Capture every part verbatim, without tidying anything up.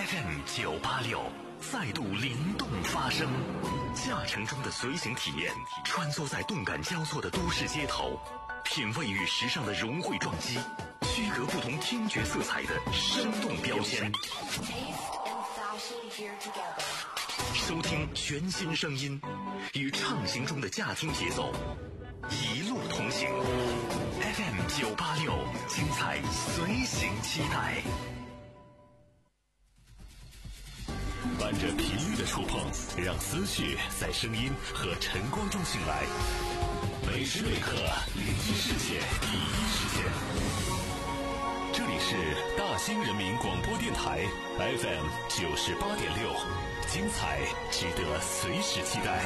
F M 九八六再度灵动发声，驾乘中的随行体验，穿梭在动感交错的都市街头，品味与时尚的融汇撞击，区隔不同听觉色彩的生动标签。收听全新声音，与畅行中的驾听节奏一路同行。F M 九八六，精彩随行期待。伴着频率的触碰，让思绪在声音和晨光中醒来。每时每刻，聆听世界第一时间。这里是大兴人民广播电台 F M 九十八点六，精彩值得随时期待。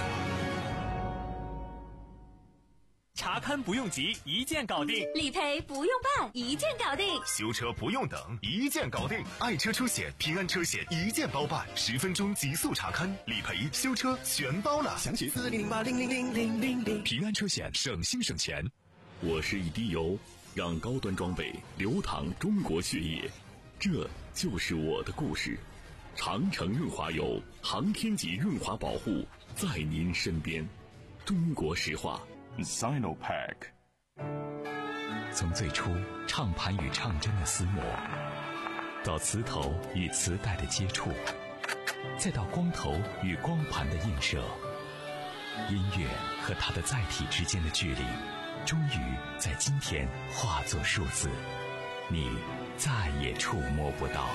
查勘不用急，一键搞定； 理赔不用办，一键搞定； 修车不用等，一键搞定。爱车车险、平安车险一键包办，十分钟极速查勘、理赔、修车全包了。详情四零零八零零零零零零。平安车险，省心省钱。 我是一滴油，让高端装备流淌中国血液，这就是我的故事。长城润滑油，航天级润滑保护，在您身边。中国石化。 Sinopack。 从最初唱盘与唱针的厮磨，到磁头与磁带的接触，再到光头与光盘的映射，音乐和它的载体之间的距离终于在今天化作数字，你再也触摸不到。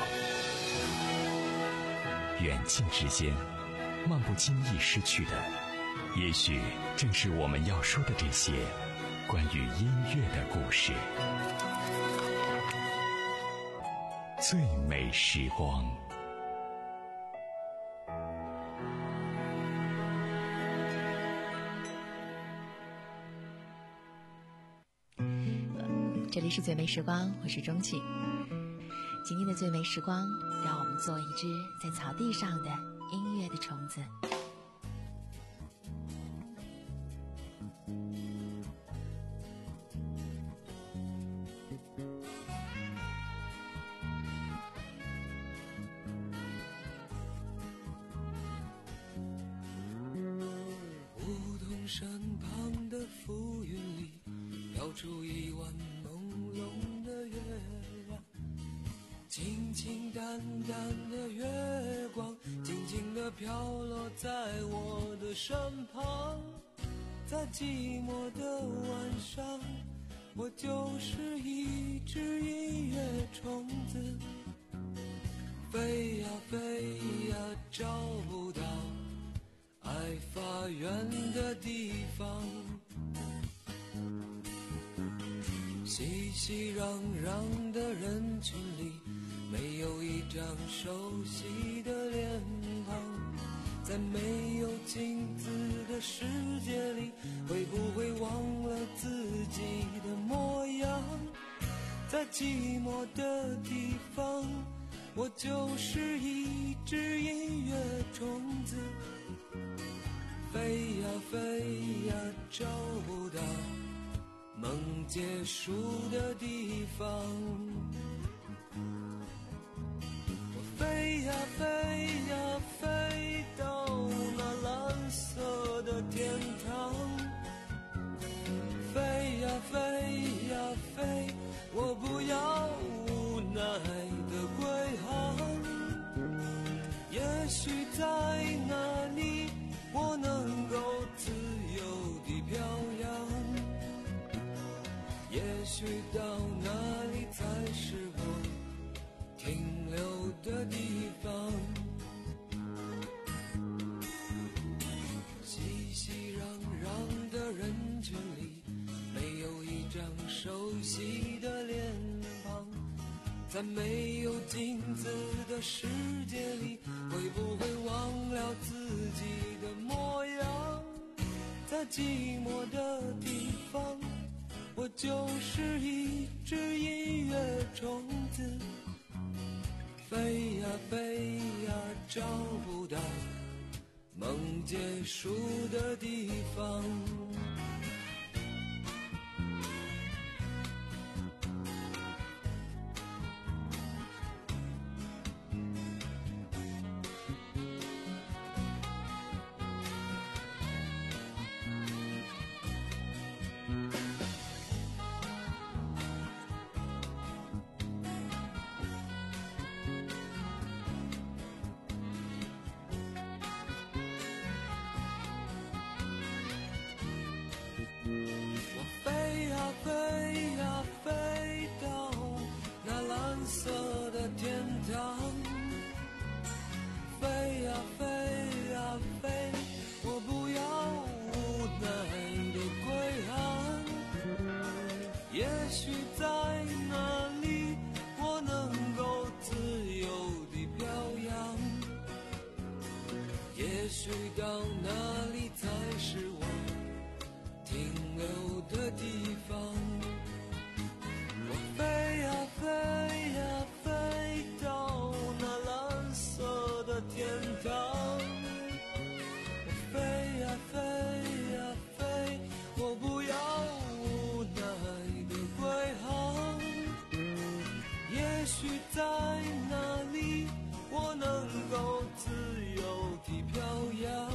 远近之间，漫不经意失去的，也许正是我们要说的这些关于音乐的故事。最美时光。 这里是最美时光，我是钟启。今天的最美时光，让我们做一只在草地上的音乐的虫子。 山旁的浮云里飘出一弯朦胧的月亮，清清淡淡的月光静静地飘落在我的身旁。在寂寞的晚上，我就是一只音乐虫子，飞呀飞呀找不到爱发源的地方，熙熙攘攘的人群里，没有一张熟悉的脸庞。在没有镜子的世界里，会不会忘了自己的模样？在寂寞的地方，我就是一只音乐虫子，飞呀飞呀找不到梦结束的地方。我飞呀飞呀飞到那蓝色的天堂，飞呀飞呀飞，我不要无奈的归航。也许在那里我能够自由地飘扬，也许到那里才是我停留的地方。熙熙攘攘的人群里，没有一张熟悉的脸庞。在没有镜子的世界里，会不会忘了自己的模样？在寂寞的地方，我就是一只音乐虫子，飞呀飞呀找不到梦结束的地方。 许到哪里才是我停留的地方。我飞呀飞呀飞到那蓝色的天堂，我飞呀飞呀飞，我不要无奈的归航。也许在那里我能够自由地飘扬，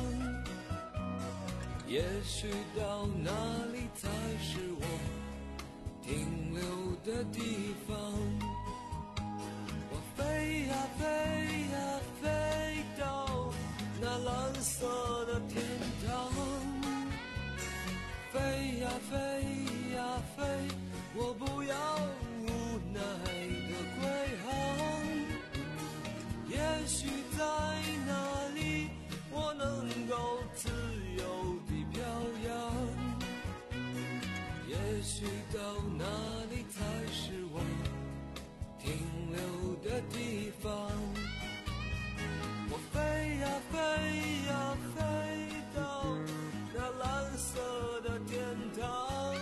也许到那里才是我停留的地方。我飞呀飞呀飞到那蓝色的天堂，飞呀飞呀飞，我不要无奈的归航。也许在那里我能够自由地飘扬，也许到那里才是我停留的地方。我飞呀飞呀飞到那蓝色的天堂，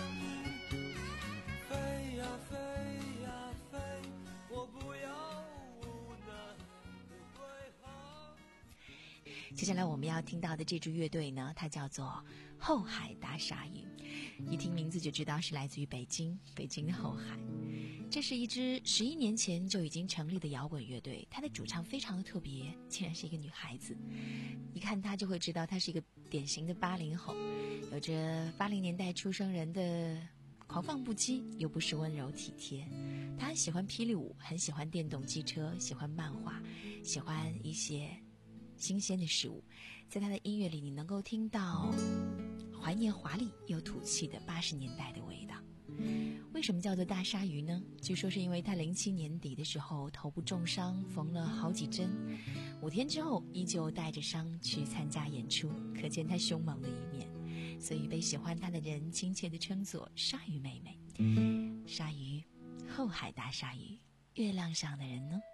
飞呀飞呀飞，我不要无奈的归航。 接下来我们要听到的这支乐队呢，它叫做后海大鲨鱼。一听名字就知道是来自于北京，北京的后海。这是一支十一年前就已经成立的摇滚乐队，它的主唱非常的特别，竟然是一个女孩子。一看她就会知道她是一个典型的八零后，有着八零年代出生人的狂放不羁，又不失温柔体贴。她很喜欢霹雳舞，很喜欢电动机车，喜欢漫画，喜欢一些新鲜的事物。在她的音乐里，你能够听到怀念华丽又土气的八十年代的味道。为什么叫做大鲨鱼呢？据说是因为他零七年底的时候头部重伤，缝了好几针，五天之后依旧带着伤去参加演出，可见他凶猛的一面，所以被喜欢他的人亲切地称作鲨鱼妹妹。鲨鱼，后海大鲨鱼，月亮上的人呢？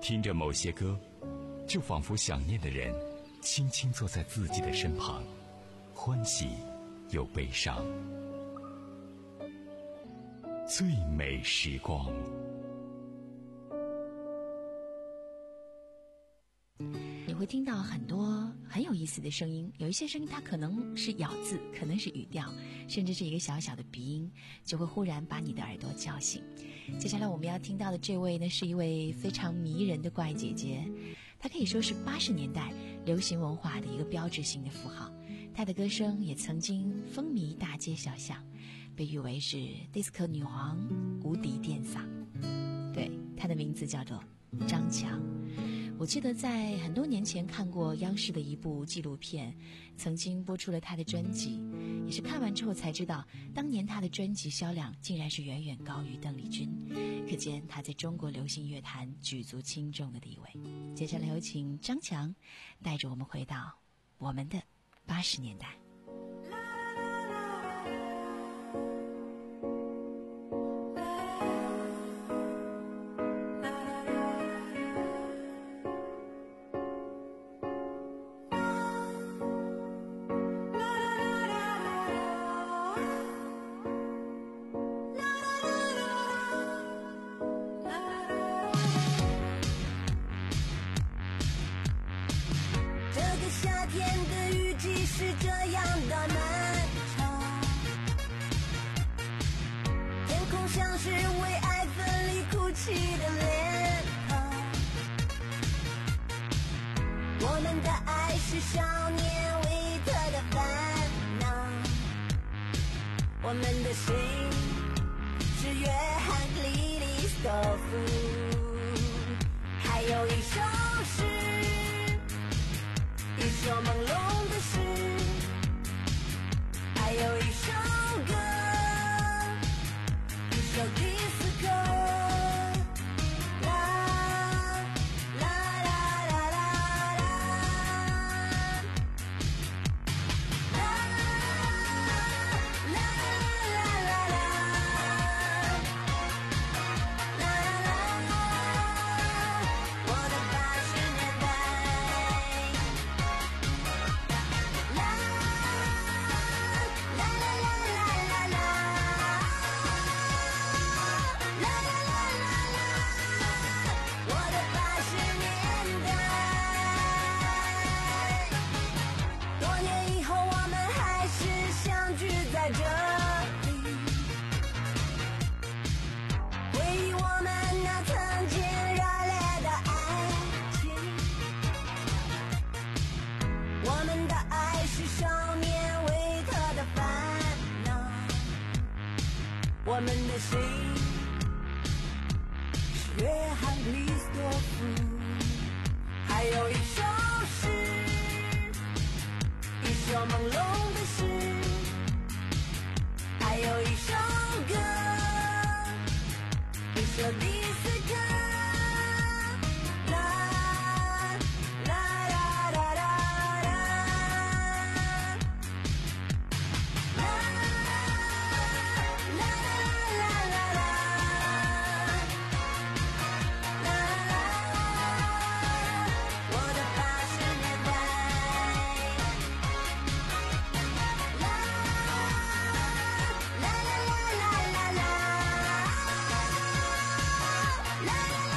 听着某些歌，就仿佛想念的人轻轻坐在自己的身旁，欢喜又悲伤。最美时光。 你会听到很多很有意思的声音，有一些声音它可能是咬字，可能是语调，甚至是一个小小的鼻音，就会忽然把你的耳朵叫醒。接下来我们要听到的这位呢，是一位非常迷人的怪姐姐，她可以说是八十年代流行文化的一个标志性的符号，她的歌声也曾经风靡大街小巷，被誉为是 disco 女王、无敌电嗓。对，她的名字叫做张强。我记得在很多年前看过央视的一部纪录片，曾经播出了他的专辑，也是看完之后才知道，当年他的专辑销量竟然是远远高于邓丽君，可见他在中国流行乐坛举足轻重的地位。接下来有请张强带着我们回到我们的八十年代。 我们的心是约翰里里斯多夫，还有一首诗，一首朦胧的诗，还有一首歌，一首迪斯科。我们的心是约翰里斯多夫，还有一首诗，一首朦胧的诗，还有一首歌，一首迪斯科。啦啦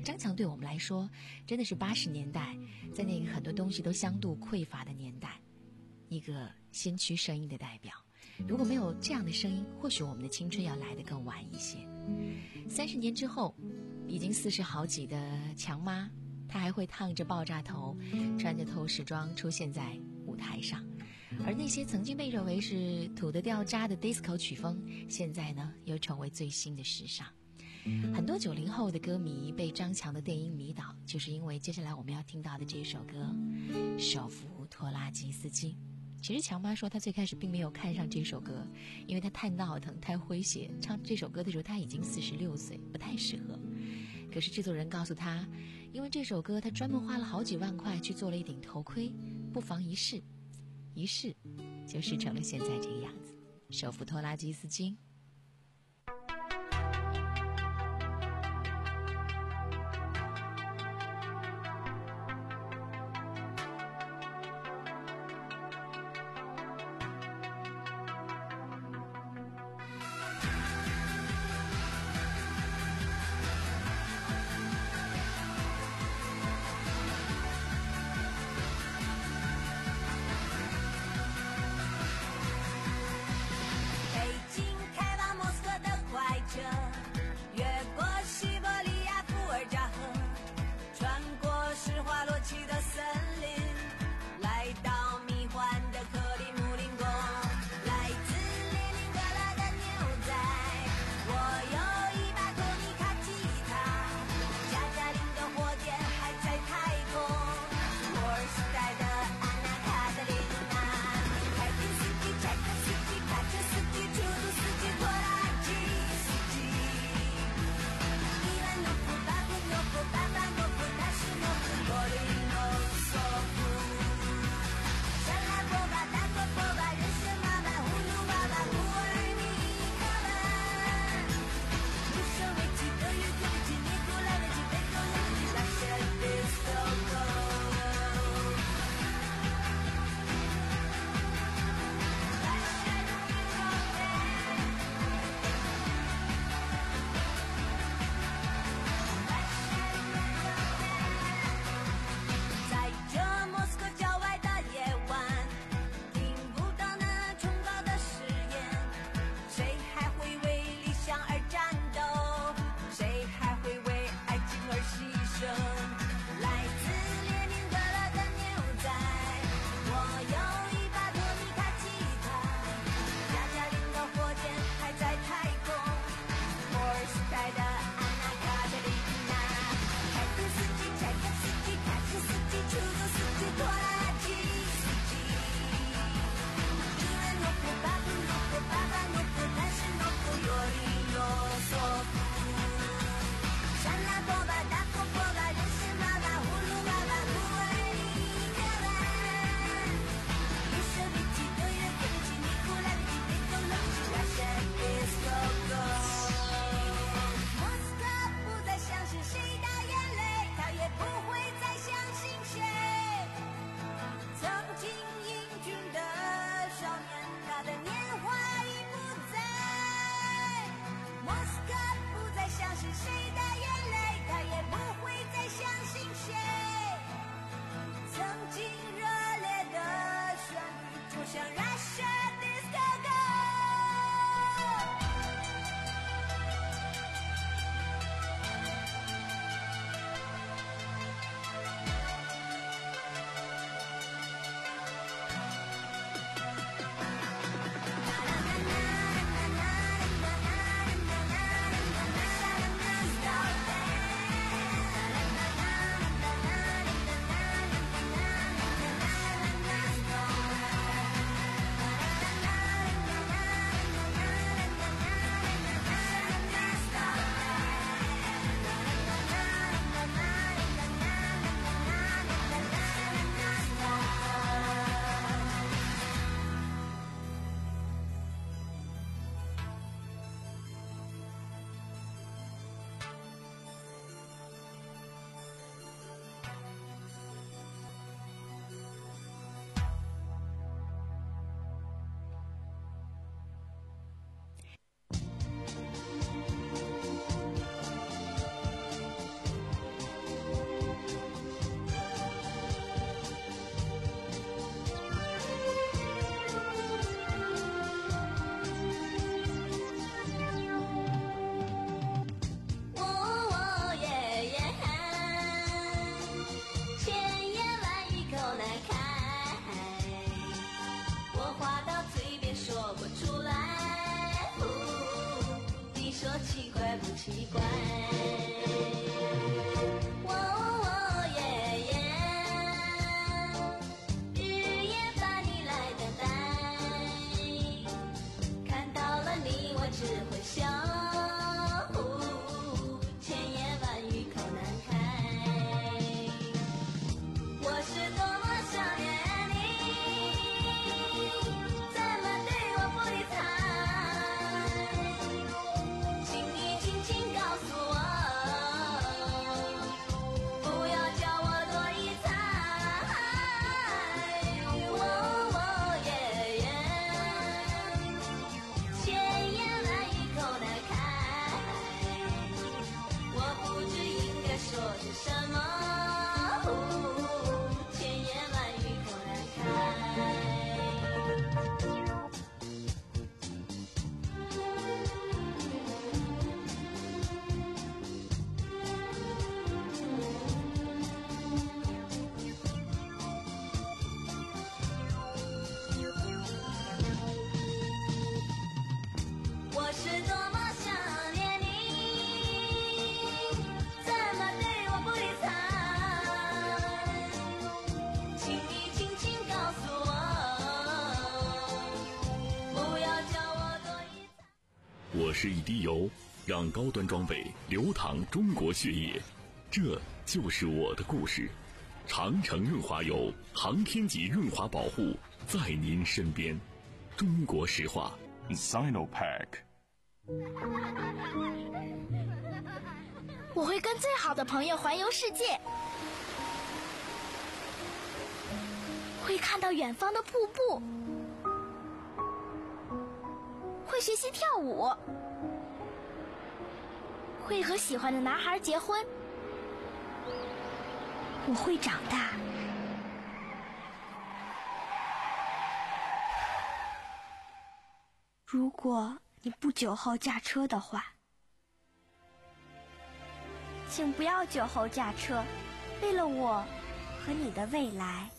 张强对我们来说真的是八十年代在那个很多东西都相度匮乏的年代一个先驱声音的代表。如果没有这样的声音，或许我们的青春要来得更晚一些。三十年之后，已经四十好几的强妈，她还会烫着爆炸头，穿着透视装出现在舞台上。而那些曾经被认为是土得掉渣的 disco 曲风，现在呢又成为最新的时尚。很多九零后的歌迷被张强的电音迷倒，就是因为接下来我们要听到的这首歌《手扶拖拉机司机》。其实强妈说她最开始并没有看上这首歌，因为她太闹腾太诙谐，唱这首歌的时候她已经四十六岁，不太适合。可是制作人告诉她，因为这首歌她专门花了好几万块去做了一顶头盔，不妨一试。于是就试成了现在这个样子。手扶拖拉机司机。 习惯。哦哦耶耶，日夜把你来等待，看到了你我只会笑，千言万语口难开。我是多么想念你，怎么对我不理睬？请你轻轻告诉我，不要叫我多疑猜。哦哦耶耶，千言万语口难开，我不知应该说些什么，千言万语口难开。我是多么想念你，怎么对我不理睬？请你轻轻告诉我，不要叫我多疑猜。 我是一滴油，让高端装备流淌中国血液，这就是我的故事。长城润滑油，航天级润滑保护，在您身边。中国石化 Sinopack。 我会跟最好的朋友环游世界，会看到远方的瀑布，会学习跳舞，会和喜欢的男孩结婚。我会长大。如果你不酒后驾车的话，请不要酒后驾车，为了我和你的未来。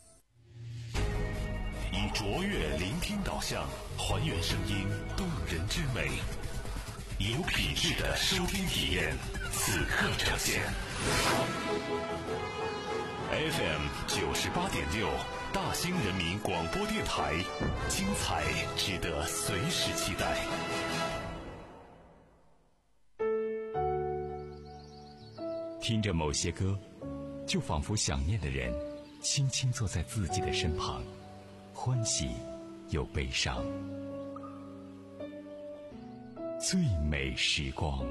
以卓越聆听导向，还原声音动人之美，有品质的收听体验，此刻呈现。F M 九十八点六，大兴人民广播电台，精彩值得随时期待。 听着某些歌，就仿佛想念的人轻轻坐在自己的身旁，欢喜又悲伤。最美时光。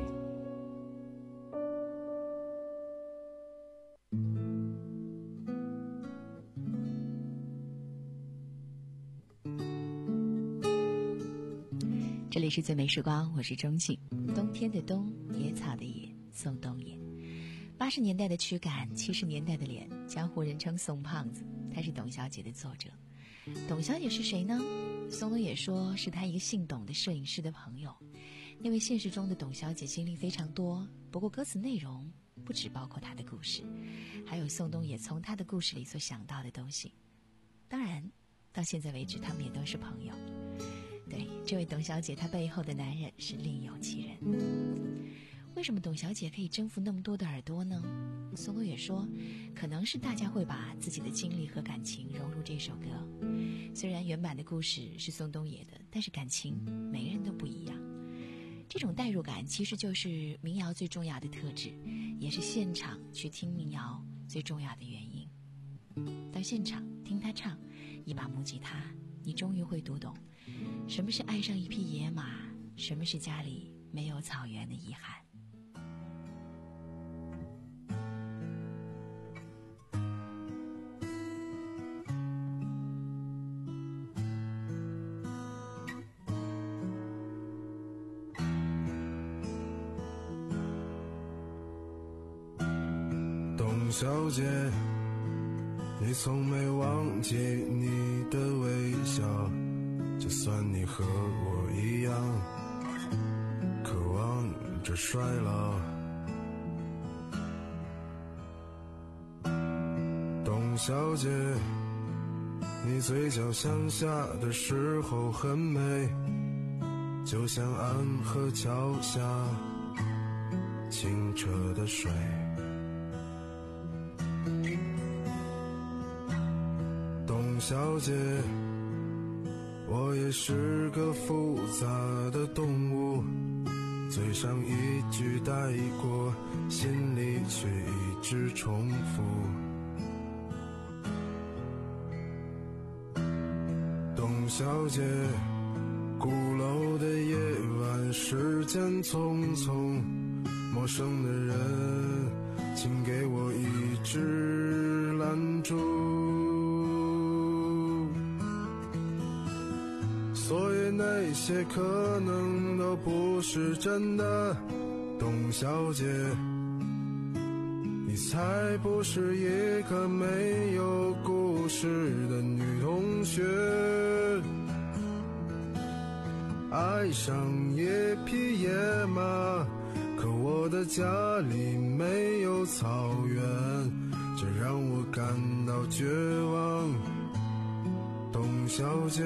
这里是最美时光，我是钟庆。冬天的冬，野草的野，宋冬野。八十年代的躯干，七十年代的脸，江湖人称宋胖子。他是董小姐的作者。董小姐是谁呢？宋冬野说是他一个姓董的摄影师的朋友。因为现实中的董小姐经历非常多，不过歌词内容不只包括她的故事，还有宋冬野从她的故事里所想到的东西。当然，到现在为止，他们也都是朋友。对，这位董小姐她背后的男人是另有其人。为什么董小姐可以征服那么多的耳朵呢？宋冬野说，可能是大家会把自己的经历和感情融入这首歌。虽然原版的故事是宋冬野的，但是感情每个人都不一样。这种代入感其实就是民谣最重要的特质，也是现场去听民谣最重要的原因。到现场听他唱，一把木吉他，你终于会读懂什么是爱上一匹野马，什么是家里没有草原的遗憾。 董小姐，你从没忘记你的微笑，就算你和我一样渴望着衰老。董小姐，你嘴角向下的时候很美，就像安河桥下清澈的水。董小姐，我也是个复杂的动物，嘴上一句带过，心里却一直重复。董小姐，鼓楼的夜晚，时间匆匆，陌生的人，请给我一支蜡烛。所以那些可能都不是真的，董小姐，你才不是一个没有故事的女同学。爱上一匹野马，可我的家里没有草原，这让我感到绝望。董小姐，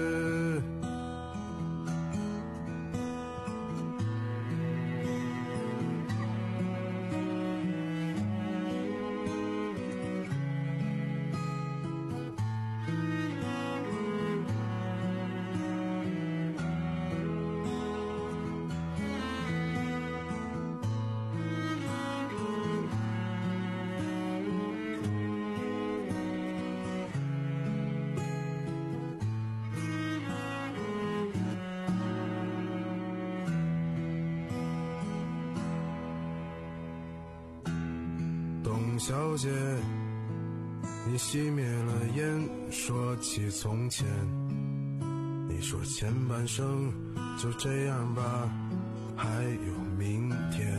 董小姐，你熄灭了烟，说起从前，你说前半生就这样吧，还有明天。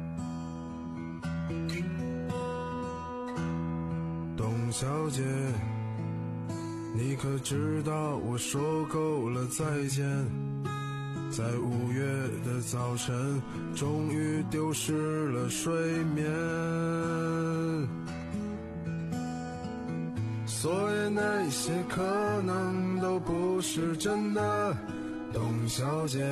董小姐，你可知道我说够了再见，在五月的早晨，终于丢失了睡眠。所以那些可能都不是真的，董小姐，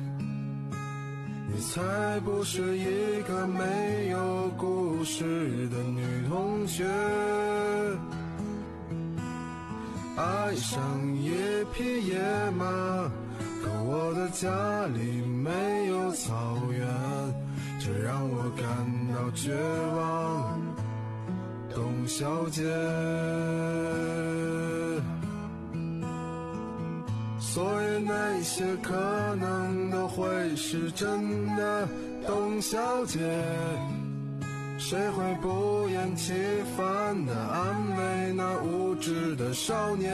你才不是一个没有故事的女同学。爱上一匹野马，可我的家里没有草原，这让我感到绝望。董小姐，所以那些可能都会是真的，董小姐，谁会不厌其烦地安慰那无知的少年？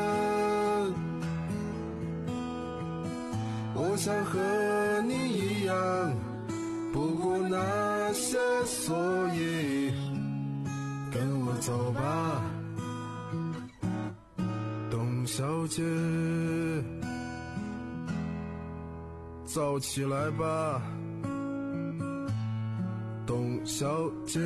我想和你一样，不顾那些所以，跟我走吧，董小姐，走起来吧，董小姐。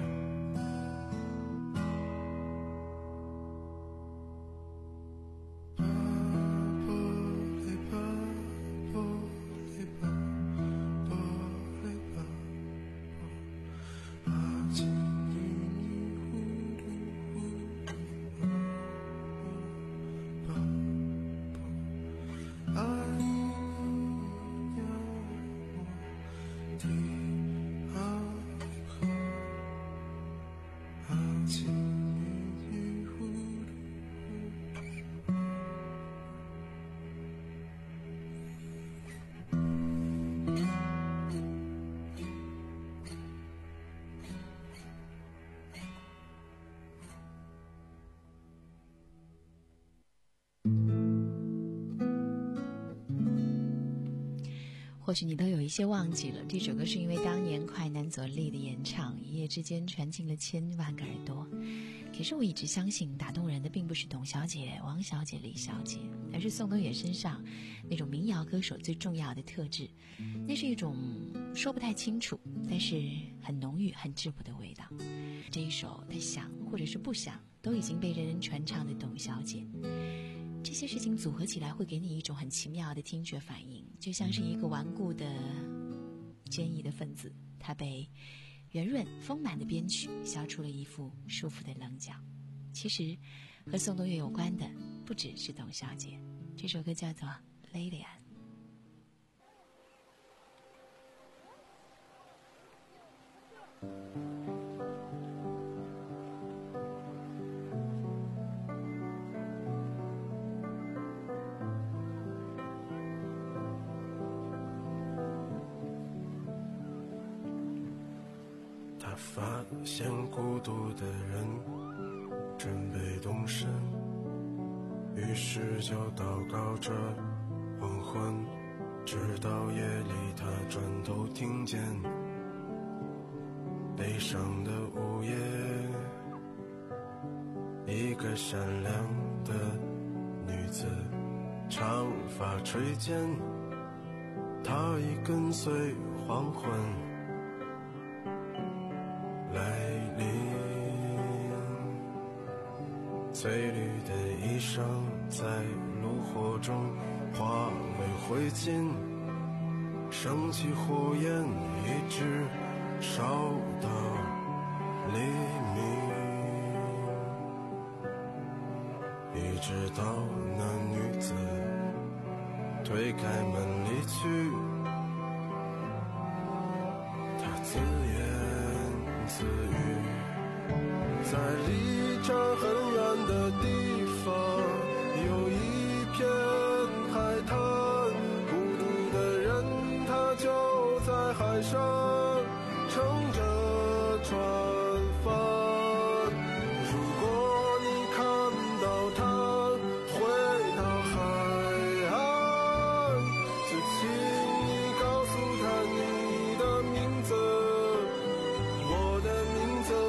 或许你都有一些忘记了，这首歌是因为当年快男左立的演唱，一夜之间传进了千万个耳朵。可是我一直相信，打动人的并不是董小姐、王小姐、李小姐，而是宋冬野身上那种民谣歌手最重要的特质，那是一种说不太清楚，但是很浓郁、很质朴的味道。这一首他想或者是不想，都已经被人人传唱的董小姐。这些事情组合起来会给你一种很奇妙的听觉反应，就像是一个顽固的坚毅的分子，他被圆润丰满的编曲削出了一副舒服的棱角。其实和宋冬野有关的不只是董小姐，这首歌叫做《雷利安》。 他发现孤独的人准备动身，于是就祷告着黄昏，直到夜里他转头听见悲伤的午夜，一个善良的女子，长发垂肩，她已跟随黄昏来临，翠绿的衣裳在炉火中化为灰烬，升起火焰一直烧到黎明，一直到那女子推开门离去，她自言自语，在离这儿很远的地方有一片海滩，孤独的人他就在海上乘着船帆，如果你看到他回到海岸，就请你告诉他你的名字，我的名字。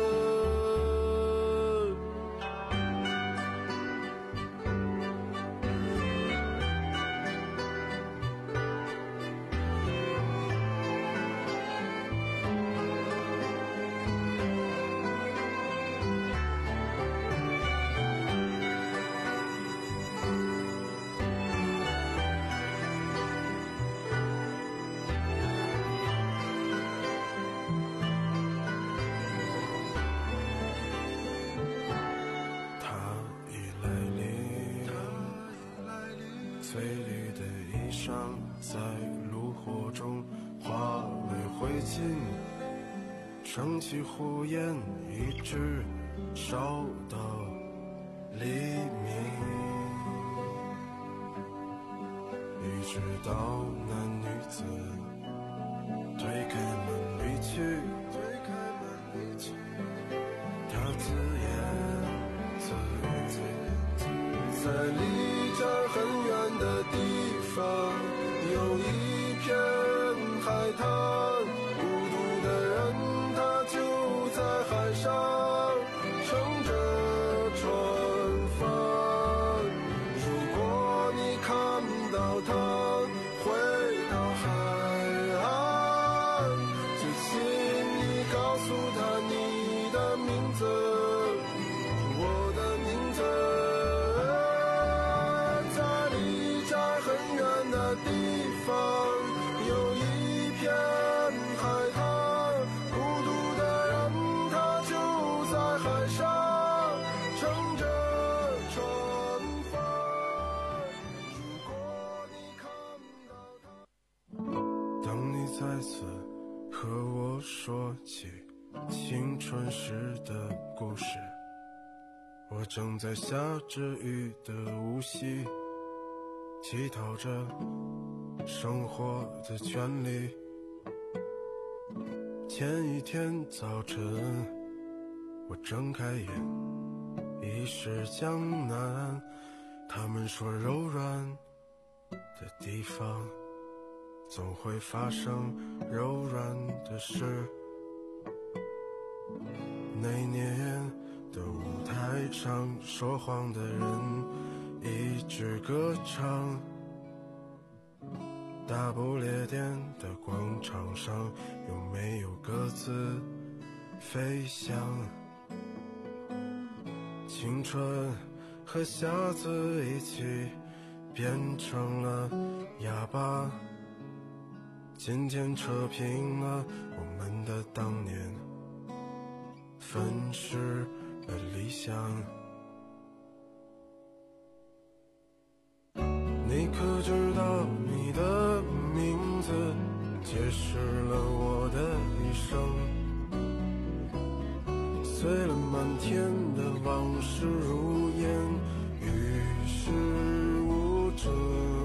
翠绿的衣裳在炉火中化为灰烬，升起火焰一直烧到黎明，一直到那女子推开门离去，她自言自语，在离这儿很远的地方有一片海滩，孤独的人他就在海上乘着船帆，如果你看到他回到海岸，就请你告诉他你的名字，我的名字。的地方有一片海滩，孤独的人他就在海上乘着船帆，如果你看到他。当你再次和我说起青春时的故事，我正在下着雨的无锡乞讨着生活的权利。前一天早晨，我睁开眼，已是江南。他们说柔软的地方总会发生柔软的事。那年的舞台上，说谎的人一直歌唱，大不列颠的广场上有没有鸽子飞翔？青春和瞎子一起变成了哑巴， 今天扯平了我们的当年，粉饰了理想。你可知道你的名字解释了我的一生，碎了满天的往事如烟，与世无争。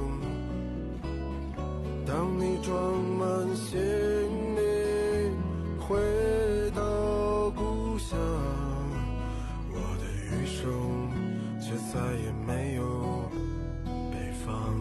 当你装满行李回到故乡，我的余生却再也没有北方。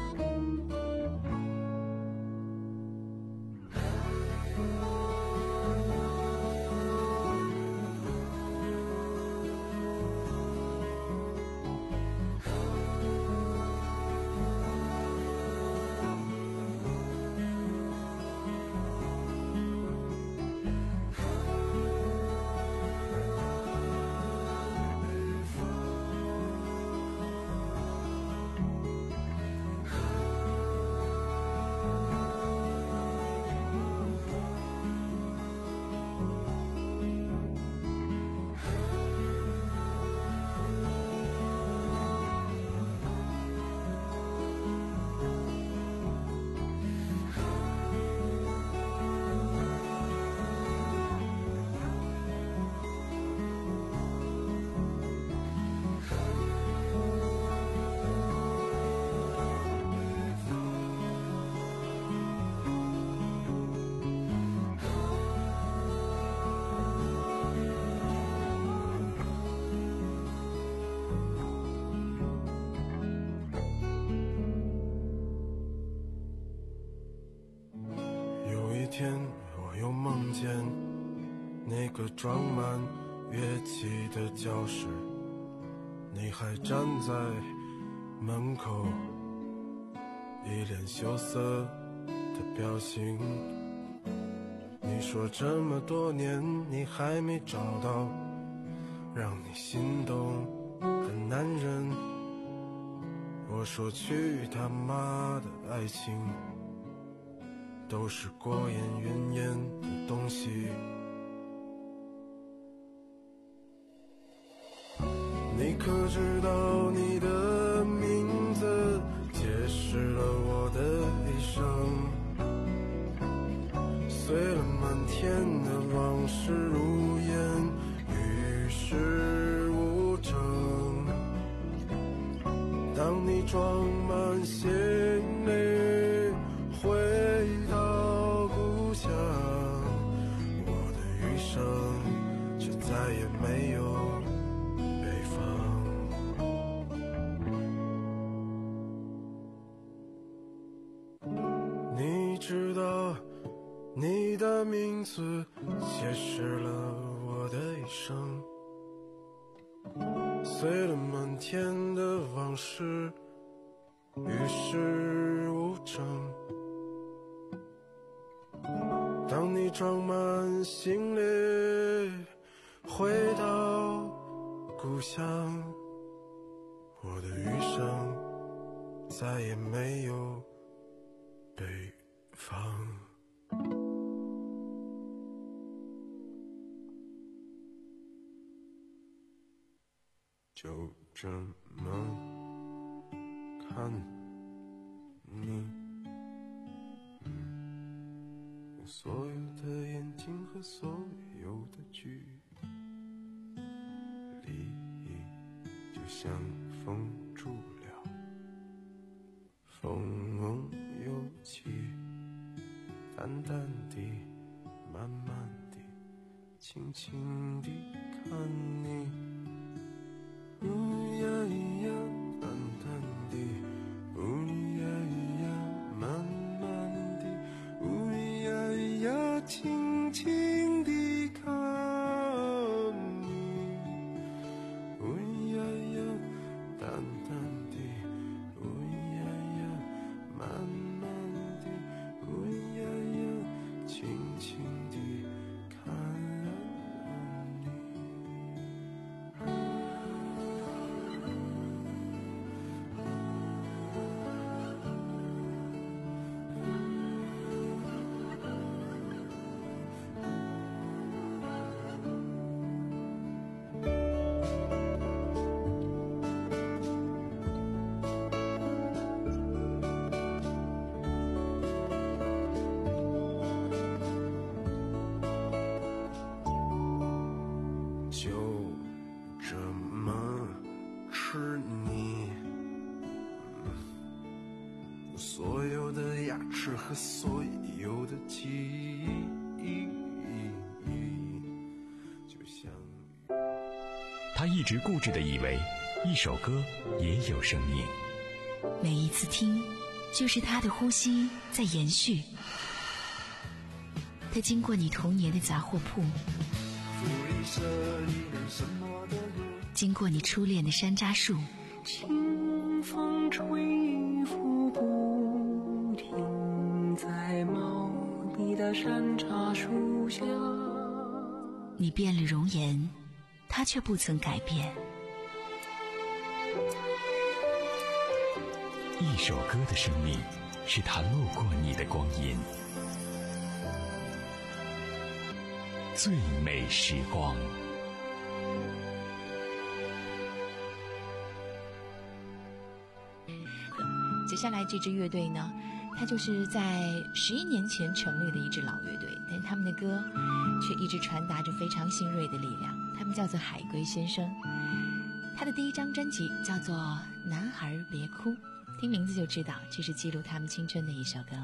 天，我又梦见那个装满乐器的教室，你还站在门口，一脸羞涩的表情。你说这么多年你还没找到让你心动的男人，我说去他妈的爱情都是过眼云烟的东西。你可知道你的名字解释了我的一生，碎了满天的往事如烟，与世无争。当你装满行李回到故乡，我的余生却再也没有北方。你知道你的名字解释了我的一生，碎了满天的往事，与世无争。当你装满行李回到故乡，我的余生再也没有北方。就这么看你，嗯，我所有的眼睛和所有的距离，就像封住了，风又起，淡淡地，慢慢地，轻轻地看你。呜呀呀，淡淡地，呜呀呀，慢慢地，呜呀呀，轻轻地看你。呜呀呀，淡淡地，呜呀呀，慢慢地，呜呀呀，轻轻地看你。 适合所有的记忆，就像他一直固执地以为一首歌也有生命， 每一次听就是他的呼吸在延续。他经过你童年的杂货铺，经过你初恋的山楂树， 清风吹拂不停，在茂密的山茶树下。 你变了容颜，他却不曾改变。 一首歌的生命，是他路过你的光阴。最美时光。 接下来这支乐队呢，它就是在十一年前成立的一支老乐队，但是他们的歌却一直传达着非常新锐的力量。他们叫做海龟先生，他的第一张专辑叫做《男孩别哭》，听名字就知道这是记录他们青春的一首歌。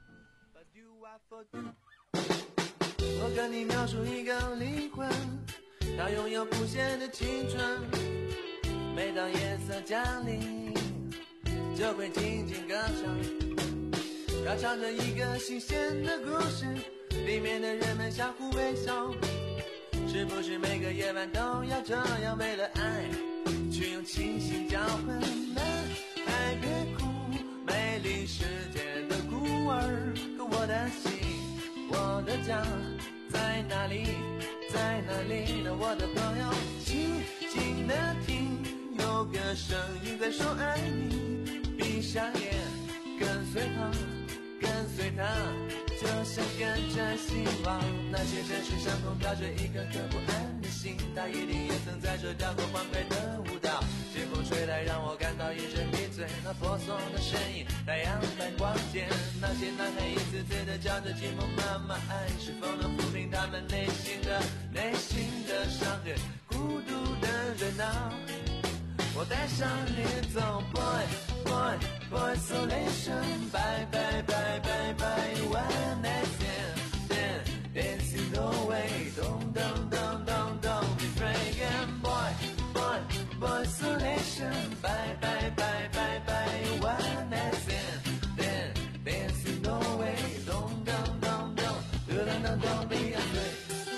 我跟你描述一个灵魂，它拥有不懈的青春，每当夜色降临就会静静歌唱，它唱着一个新鲜的故事，里面的人们相互微笑，是不是每个夜晚都要这样为了爱去用清醒交换？男孩别哭，美丽世界的孤儿，可我的心我的家在哪里在哪里呢？我的朋友静静地听，有个声音在说爱你，闭上眼跟随他跟随他，就像跟着希望。那些城市上空飘着一颗颗不安的心，他一定也曾在这跳过欢快的舞蹈，清风吹来让我感到一阵迷醉，那婆娑的身影太阳般光洁，那些男孩一次次的叫着寂寞妈妈，爱是否能抚平他们内心的内心的伤痕，孤独的热闹，我带上你走 boy boy boy isolation bye bye bye bye bye one night stand stand dancing away don't don't don't don't don't be afraid boy boy boy isolation bye bye bye bye bye one night stand stand dancing away don't don't don't don't don't don't don't be afraid。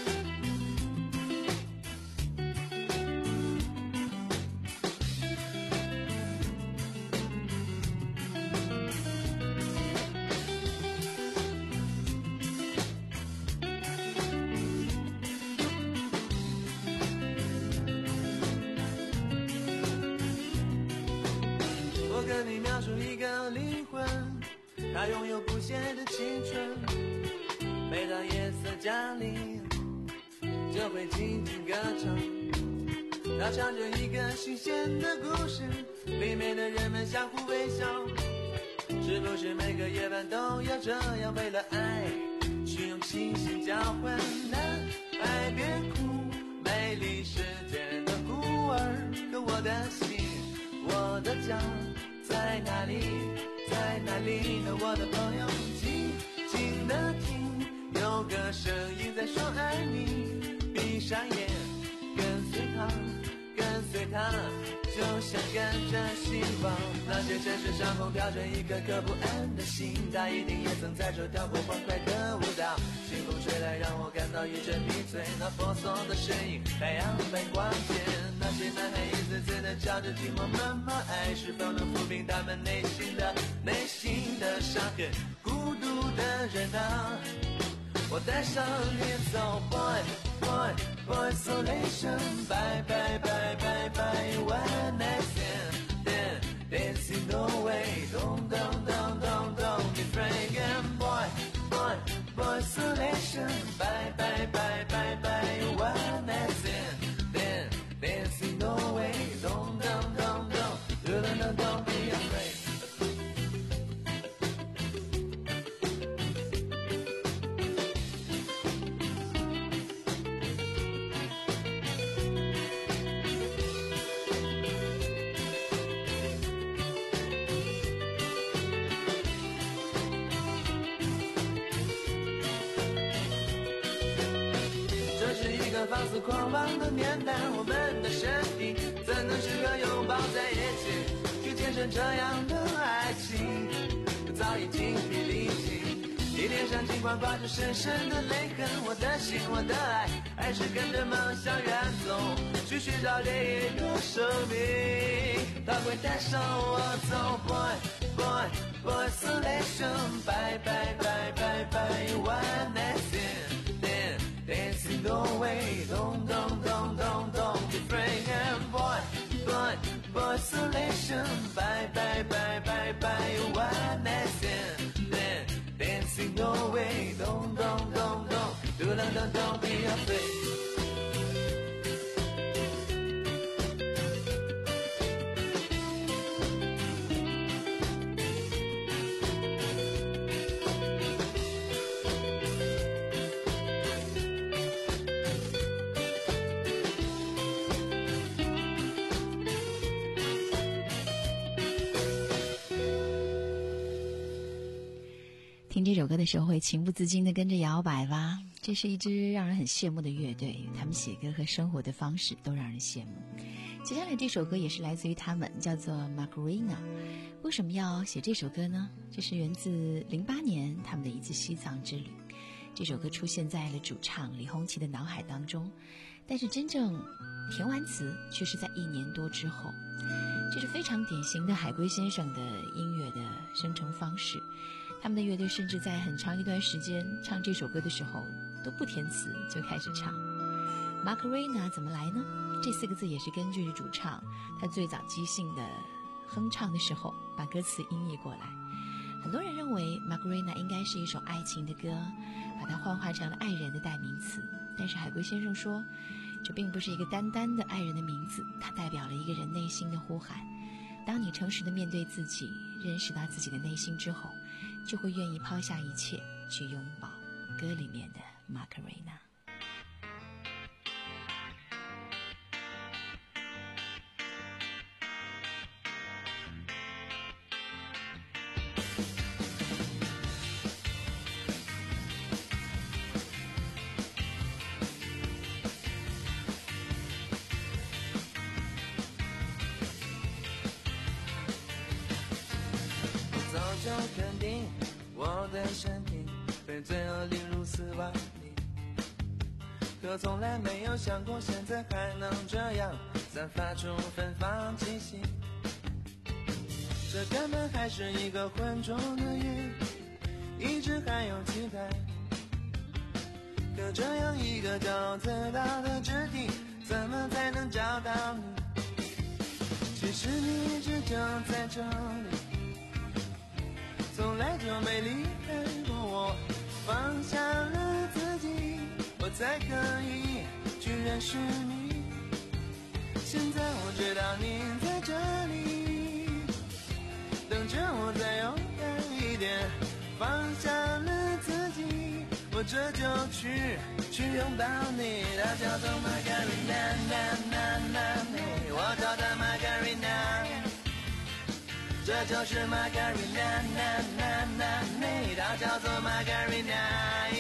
我跟你描述一个灵魂，它拥有不懈的青春，每当夜色降临就会静静歌唱，它唱着一个新鲜的故事，里面的人们相互微笑，是不是每个夜晚都要这样为了爱去用清醒交换？男孩别哭，美丽世界的孤儿，可我的心我的家在哪里在哪里呢？我的朋友静静地听，有个声音在说爱你，闭上眼跟随他跟随他，就像跟着希望。那些城市上空飘着一颗颗不安的心，他一定也曾在这跳过欢快的舞蹈，清风吹来让我感到一阵迷醉，那婆娑的身影太阳般光洁，那些男孩一次次的叫着寂寞妈妈，爱是否能抚平他们内心的内心的伤痕，孤独的人啊，我带上你走 boy boy boy isolation bye bye bye bye bye one night stand then dancing away don't don't don't don't don't be afraid boy boy boy isolation bye bye bye bye bye one night stand then dancing away don't don't don't don't don't don't don't be afraid。 放肆狂妄的年代，我们的身体怎能适合拥抱在一起，去见证这样的爱情，早已精疲力尽。你脸上尽管挂着深深的泪痕，我的心，我的爱，还是跟着梦想远走，去寻找另一个生命，它会带上我走。Boy boy boy isolation， bye bye bye bye bye one night stand dancing away， don't don't don't don't don't be afraid。 Boy boy boy isolation， bye bye bye bye bye one night stand。Dancing away, don't, don't, don't, don't, don't, don't, don't be afraid. 听这首歌的时候会情不自禁地跟着摇摆吧。这是一支让人很羡慕的乐队，他们写歌和生活的方式都让人羡慕。接下来这首歌也是来自于他们，叫做 Macarena。 为什么要写这首歌呢？这是源自零八年他们的一次西藏之旅。这首歌出现在了主唱李红旗的脑海当中，但是真正填完词却是在一年多之后。这是非常典型的海龟先生的音乐的生成方式。他们的乐队甚至在很长一段时间唱这首歌的时候都不填词就开始唱。 Macarena 怎么来呢？这四个字也是根据主唱他最早即兴的哼唱的时候把歌词音译过来。很多人认为 Macarena 应该是一首爱情的歌，把它幻化成了爱人的代名词，但是海龟先生说这并不是一个单单的爱人的名字，它代表了一个人内心的呼喊。当你诚实的面对自己，认识到自己的内心之后，就会愿意抛下一切去拥抱歌里面的 Macarena。 就肯定我的身体被罪恶淋入死亡里，可从来没有想过现在还能这样散发出芬芳气息。这根本还是一个浑浊的夜，一直还有期待，可这样一个叫最大的质地，怎么才能找到你？其实你一直就在这里，从来就没离开过我，放下了自己，我才可以去认识你。现在我知道你在这里，等着我再勇敢一点，放下了自己，我这就去去拥抱你。它叫做 Macarena， 我找到 Macarena，这就是 Macarena， 它叫做 Macarena。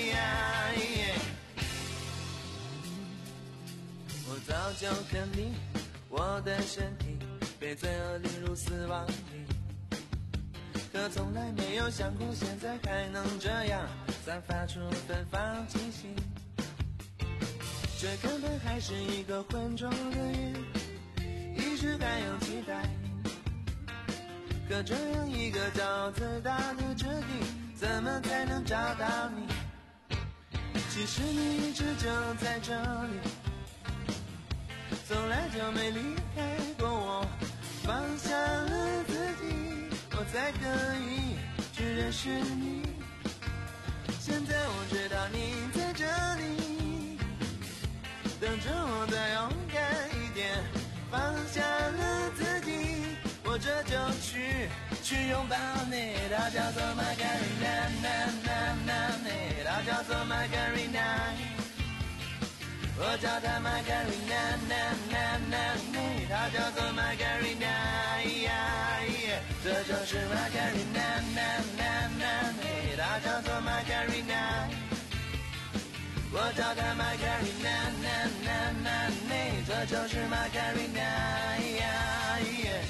我早就肯定我的身体被罪恶淋入死亡里，可从来没有想过现在还能这样散发出芬芳气息。这根本还是一个浑浊的夜，一直还有期待，可这样一个叫最大的质地，怎么才能找到你？其实你一直就在这里，从来就没离开过我，放下了自己，我才可以去认识你。现在我知道你在这里，等着我再勇敢一点，放下了自己，我这就去去拥抱你。它叫做 Macarena， 它叫做 Macarena， 我叫它 Macarena， 它叫做 Macarena， 这就是 Macarena， 它叫做 Macarena， 我我叫她 Macarena， 那那那那，这就是 Macarena， 呀耶。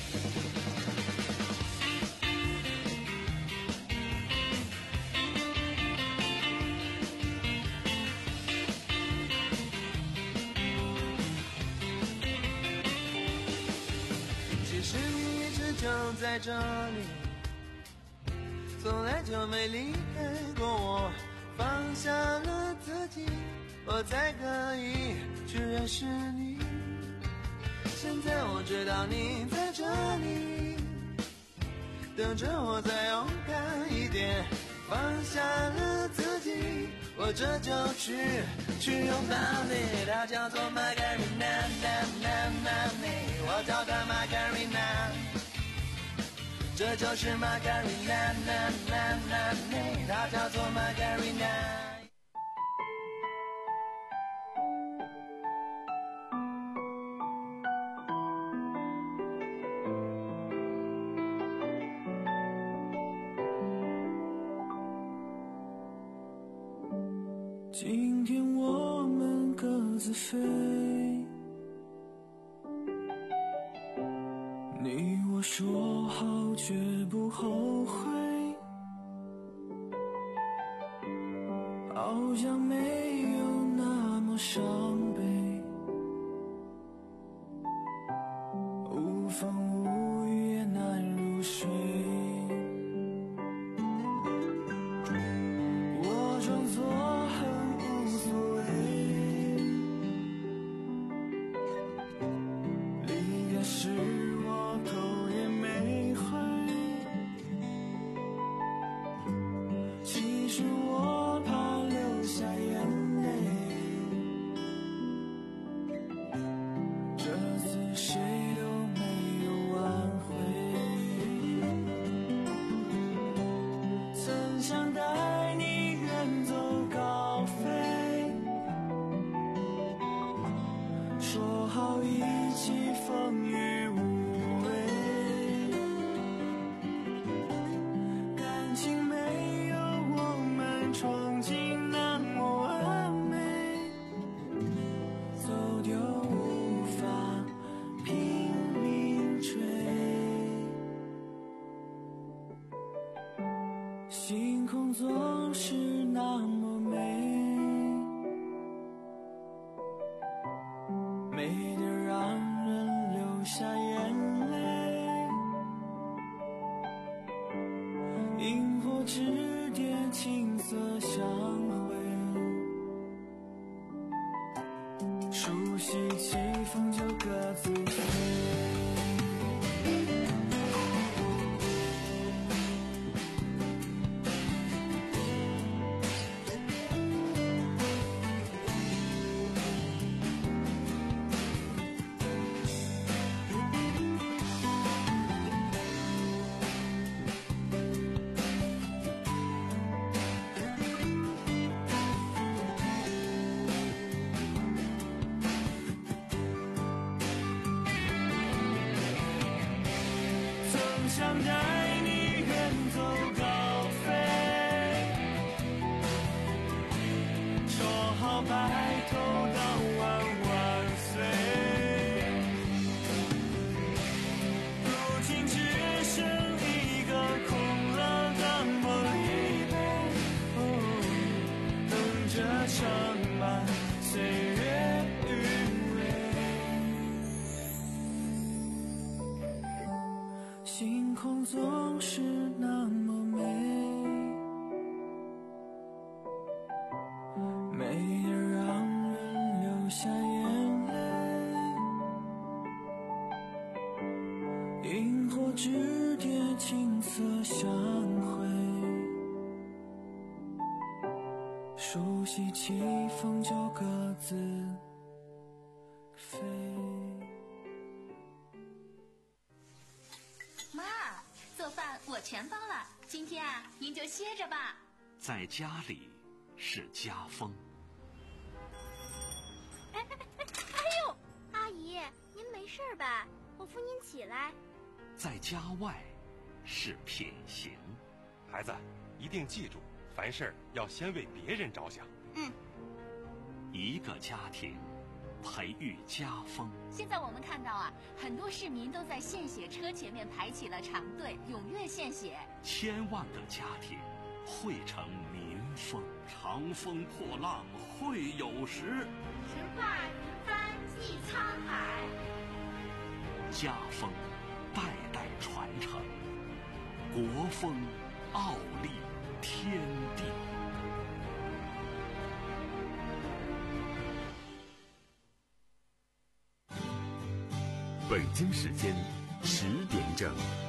其实你一直就在这里，从来就没离开过我。放下了自己，我才可以去认识你。现在我知道你在这里，等着我再勇敢一点。放下了自己，我这就去去拥抱你。她叫做 Macarena， 那那那你，我叫她 Macarena。这就是 Macarena， 那那那那，她叫做 Macarena。 今天我们各自飞，你我说好绝不后悔，好像没有那么伤悲，无风无雨也难入睡，我装作很无所谓，离开时我头也没回，其实我怕流下眼泪，这次谁都没有挽回，曾想带你远走高飞，说好一起风雨无畏，感情没有我们憧憬那么完美，走丢无法拼命追，星空总是那么美，美得让人流下眼泪，萤火之巅青色相会，熟悉起风就各自飞。想带你远走高飞，说好白头到万万岁，如今只剩一个空了的梦一杯，哦，等着盛满岁月余味，星空总是那么美，美得让人流下眼泪，萤火之巅青色相会，熟悉起风就各自飞。 妈，做饭我全包了，今天啊，您就歇着吧。 在家里是家风。 哎哎哎哎呦，阿姨，您没事吧？我扶您起来。 在家外是品行。 孩子，一定记住，凡事要先为别人着想。 嗯。 一个家庭，培育家风。 现在我们看到啊，很多市民都在献血车前面排起了长队，踊跃献血。 千万个家庭汇成民风，长风破浪会有时， 神话云帆济沧海。 家风代代传承，国风傲立天地。 北京时间十点整。